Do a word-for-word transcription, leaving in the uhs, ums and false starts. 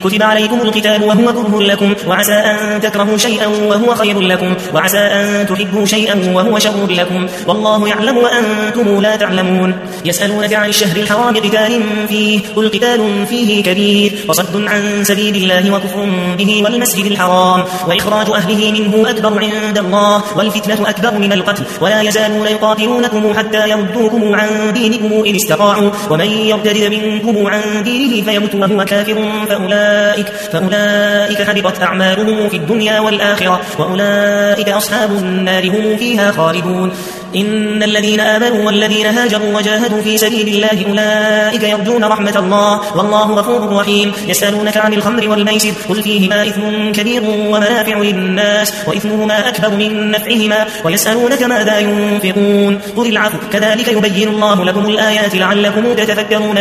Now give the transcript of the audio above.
كتب عليكم القتال وهو كره لكم وعسى أن تكرهوا شيئا وهو خير لكم وعسى أن تحبوا شيئا وهو شر لكم والله يعلم وأنتم لا تعلمون. يسألونك عن الشهر الحرام قتال فيه قل قتال فيه كبير وصد عن سبيل الله وكفر به والمسجد الحرام وإخراج أهله منه أكبر عند الله والفتنة أكبر من القتل ولا يزالون يقاتلونكم حتى يردوكم عن دينكم إن استطاعوا ومن يرتد منكم عن دينه فيمت وهو كافر فأولئك فأولئك حبطت أعمالهم في الدنيا والآخرة وأولئك أصحاب النار هم فيها خالدون. إن الذين آمنوا والذين هاجروا وجاهدوا في سبيل الله أولئك يرجون رحمة الله والله غفور رحيم. يسألونك عن الخمر والميسر قل فيهما إثم كبير ومنافع للناس وإثمهما أكبر من نفعهما ويسألونك ماذا ينفقون قل العفو كذلك يبين الله لكم الآيات لعلكم تتفكرون.